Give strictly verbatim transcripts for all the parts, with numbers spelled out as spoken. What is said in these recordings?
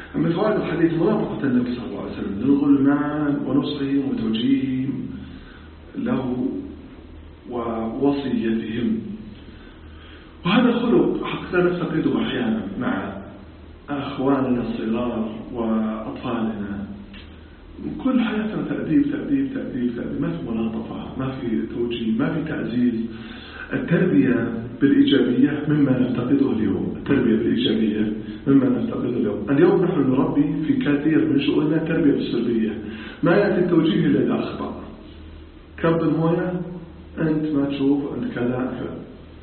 من فوائد الحديث مرافقة النبي صلى الله عليه وسلم للغلمان ونصحهم وتوجيههم له ووصيتهم. وهذا الخلق حقا نفتقده أحيانا مع أخواننا الصغار وأطفالنا. كل حياتنا تأديب تأديب تأديب تأديب، ما في ملاطفة، ما في توجيه، ما في تعزيز. التربية بالإيجابية مما نفتقده اليوم، التربية بالإيجابية مما نفتقده اليوم. اليوم نحن نربي في كثير من شؤوننا التربية بالسلبية. ما يأتي التوجيه إلا إذا أخطأ. كب الموية أنت ما تشوف، أنت كذا كذا.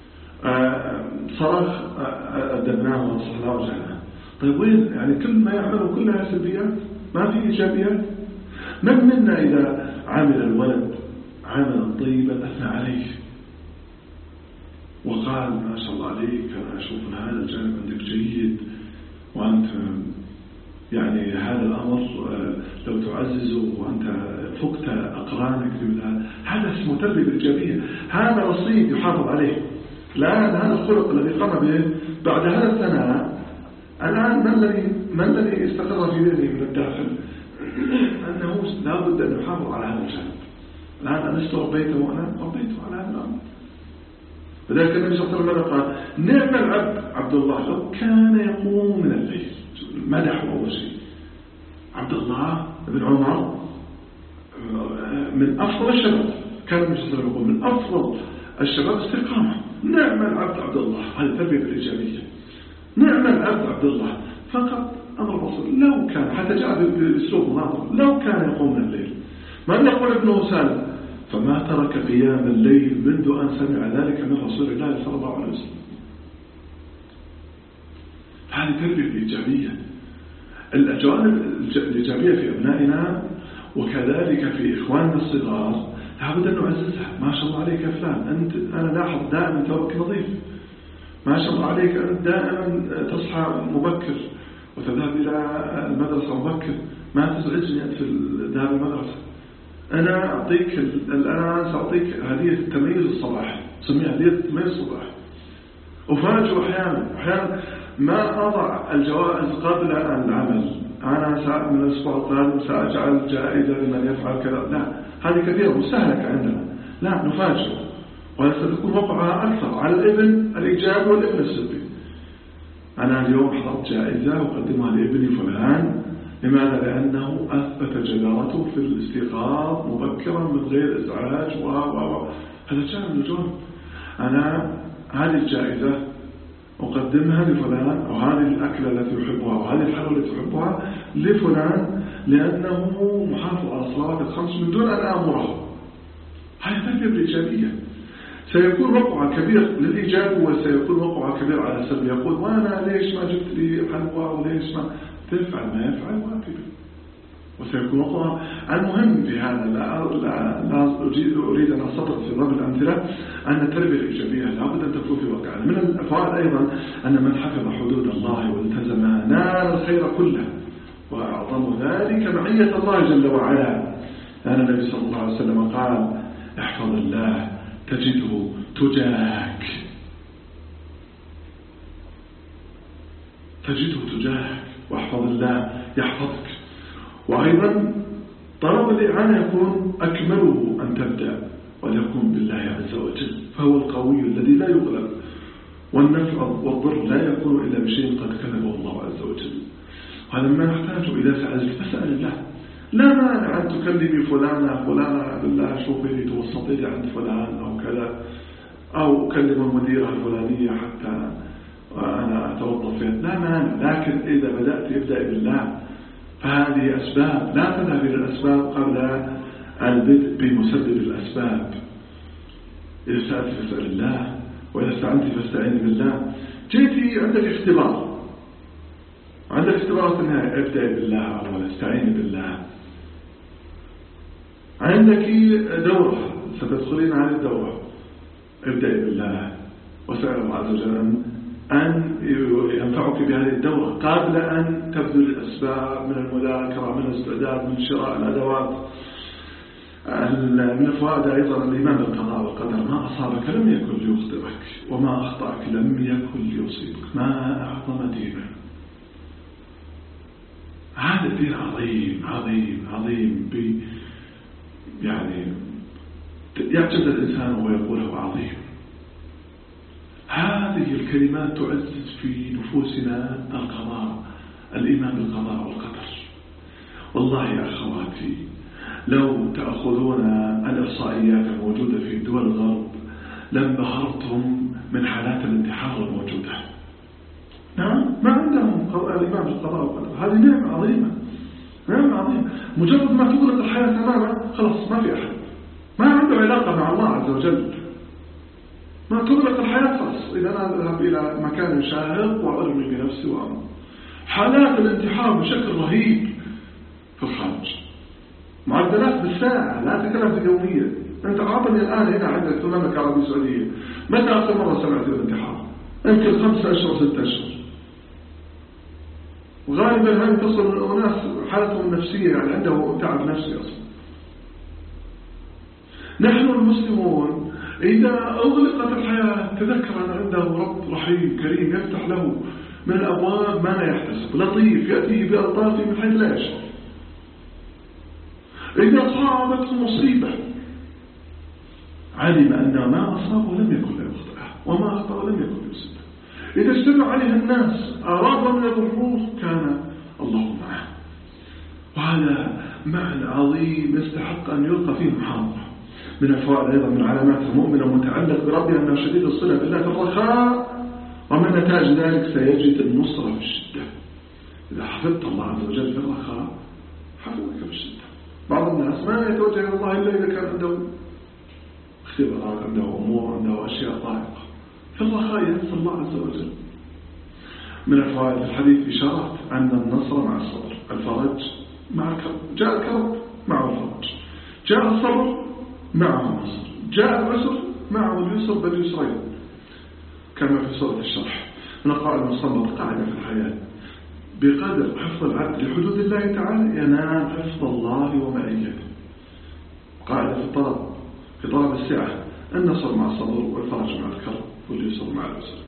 صراخ أدبناه ونصحناه ورجعناه. طيب وين يعني كل ما يعمله كلها سلبيات، ما في إيجابيات؟ من منا إذا عمل الولد عملا طيبا أثنى عليه وقال ما شاء الله عليك، أنا أشوف أن هذا الجانب عندك جيد، وأنت يعني هذا الأمر لو تعززه وأنت فقت أقرانك، هذا اسمه تربية بالإيجابية. هذا رصيد يحافظ عليه. الآن هذا الخلق الذي قام به بعد هذا الثناء، الآن ما الذي ما الذي استقر في ذهني من الداخل؟ أنه لا بد أن يحافظ على هذا الجانب. الآن أنا ربيته وأنا ربيته على هذا الأمر. فذلك النبي صلى الله عليه وسلم قال: نعم العبد عبد الله لو كان يقوم من الليل. مدحه أول شيء. عبد الله بن عمر من أفضل الشباب، كان النبي صلى الله عليه وسلم يقول من أفضل الشباب استقامة. نعم العبد عبد الله، هذه التربية الإيجابية. نعم العبد عبد الله، فقط أمر بسيط. لو كان، حتى جاء بأسلوب مناظر، لو كان يقوم من الليل. من يقول ابنه سالم فما ترك قيام الليل منذ أن سمع ذلك من رسول الله صلى الله عليه وسلم. هذه تربية إيجابية. الجوانب الإيجابية في أبنائنا وكذلك في إخواننا الصغار لابد أن نعززها. ما شاء الله عليك يا فلان، أنت أنا لاحظ دائما ثوبك نظيف. ما شاء الله عليك أنت دائما تصحى مبكر وتذهب إلى المدرسة مبكر. ما تزعجني أنت في ذهاب المدرسة. أنا أعطيك الآن سأعطيك هدية التمييز الصباحي، سميها هدية التمييز الصباحي. أفاجئ أحيانا أحيانا ما أضع الجوائز قبل العمل. أنا من الأسبوع القادم سأجعل جائزة لمن يفعل كذا. لا، هذه كثيرة مستهلكة عندنا. لا، نفاجئ، وستكون وقعها أكثر على الابن الإيجابي والابن السلبي. أنا اليوم حضرت جائزة أقدمها لابني فلان. لماذا؟ لأنه أثبت جدارته في الاستيقاظ مبكرا من غير إزعاج و و هذا جانب من الجانب. أنا هذه الجائزة أقدمها لفلان، أو هذه الأكلة التي يحبها، أو هذه الحلوى التي يحبها لفلان، لأنه محافظ على الصلوات الخمس من دون أن أمره. هذه التربية بالإيجابية. سيكون وقعها كبير للإيجاب وسيكون وقعها كبير على السلب. يقول: وأنا ليش ما جبت لي حلوى، وليش ما تفعل ما يفعل واكبر. وسيكون وقعها. المهم في هذا لا, لا, لا أريد أن أستطرد في ضرب الأمثلة أن التربية الإيجابية لابد أن تكون في واقعنا. من الفوائد أيضا أن من حفظ حدود الله والتزمها نال الخير كله، وأعظم ذلك معية الله جل وعلا. لأن النبي صلى الله عليه وسلم قال: احفظ الله تجده تجاهك. تجده تجاهك، واحفظ الله يحفظك. وأيضا طلب الإعانة يكون أكمله أن تبدأ وليكن بالله عز وجل، فهو القوي الذي لا يغلب، والنفع والضر لا يكون إلا بشيء قد كتبه الله عز وجل. هذا ما نحتاج. إذا سألت فاسأل الله. لا مانع أن تكلمي فلانة فلانة بالله شوفي لي توسطي لي عند فلان أو كذا، أو أكلم المديرة الفلانية حتى أنا أتوظف فيها، لا مانع. لكن إذا بدأت ابدأ بالله. فهذه أسباب، لا تذهب إلى الأسباب قبل البدء بمسبب الأسباب. إذا سألت فاسأل الله، وإذا استعنت فاستعين بالله. جيتي عندك اختبار، عندك اختبار في النهاية، ابدأ بالله أولا، استعين بالله. عندك دورة ستدخلين على الدورة، ابدأ بالله وسأل الله عز وجل أن ينفعك بهذه الدورة قبل أن تبذل الأسباب من المذاكرة، من الاستعداد، من شراء الأدوات. من الفوائد أيضا الإيمان بالقضاء والقدر. ما أصابك لم يكن ليخطئك، وما أخطأك لم يكن ليصيبك. ما أعظم دينه. هذا الدين عظيم عظيم عظيم ب يعني يعجز الإنسان وهو يقوله عظيم. هذه الكلمات تعزز في نفوسنا القضاء، الإيمان بالقضاء والقدر. والله يا أخواتي لو تأخذون الإحصائيات الموجودة في دول الغرب لانبهرتم من حالات الانتحار الموجودة. نعم ما عندهم الإيمان بالقضاء والقدر. هذه نعمة عظيمة، نعمة عظيمة. مجرد ما تغلق الحياة تماما خلاص ما في أحد، ما عنده علاقة مع الله عز وجل. ما تغلق الحياة خلاص، إذا أنا أذهب إلى مكان شاهق وأرمي بنفسي وأمر. حالات الانتحار بشكل رهيب في الخارج، معدلات بالساعة، لا تكلم يوميا. أنت عاطني الآن هنا عندك في المملكة العربية السعودية، متى آخر مرة سمعت بالانتحار؟ يمكن خمسة أشهر ستة أشهر. وغالبا هذه تصل الناس حالتهم النفسية، يعني عنده تعب نفسي أصلا. نحن المسلمون إذا أغلقت الحياة تذكر أن عنده رب رحيم كريم يفتح له من الأبواب ما لا يحتسب، لطيف يأتيه بألطافه من حيث لا يشعر. إذا صابته مصيبة علم أن ما أصابه لم يكن ليخطئه وما أخطأه لم يكن ليصيبه. إذا اجتمع عليها الناس أرادوا أن يضروه كان الله معه. وهذا معنى عظيم يستحق أن يلقى فيه محاضرة. من الفوائد أيضا من علامات المؤمن المتعلق بربه أنه شديد الصلة بالله في الرخاء، ومن نتاج ذلك سيجد النصرة في الشدة. إذا حفظت الله عز وجل في الرخاء حفظك في الشدة. بعض الناس ما يتوجه إلى الله إلا إذا كان عنده اختبارات، عنده أمور، عنده أشياء ضائقة. في الرخاء ينسى الله عز وجل. من الفوائد الحديث إشارات أن النصر مع الصبر، الفرج مع الكرب. جاء الكرب معه الفرج، جاء الصبر معه النصر، جاء العسر معه اليسر بل يسرين، كما في سورة الشرح. من القاعدة المستنبطة قاعدة في الحياة: بقدر حفظ العبد لحدود الله تعالى ينال حفظ الله ومعيته. قاعدة في الطلب، في طلب السعة: النصر مع الصبر والفرج مع الكرب واليسر مع العسر.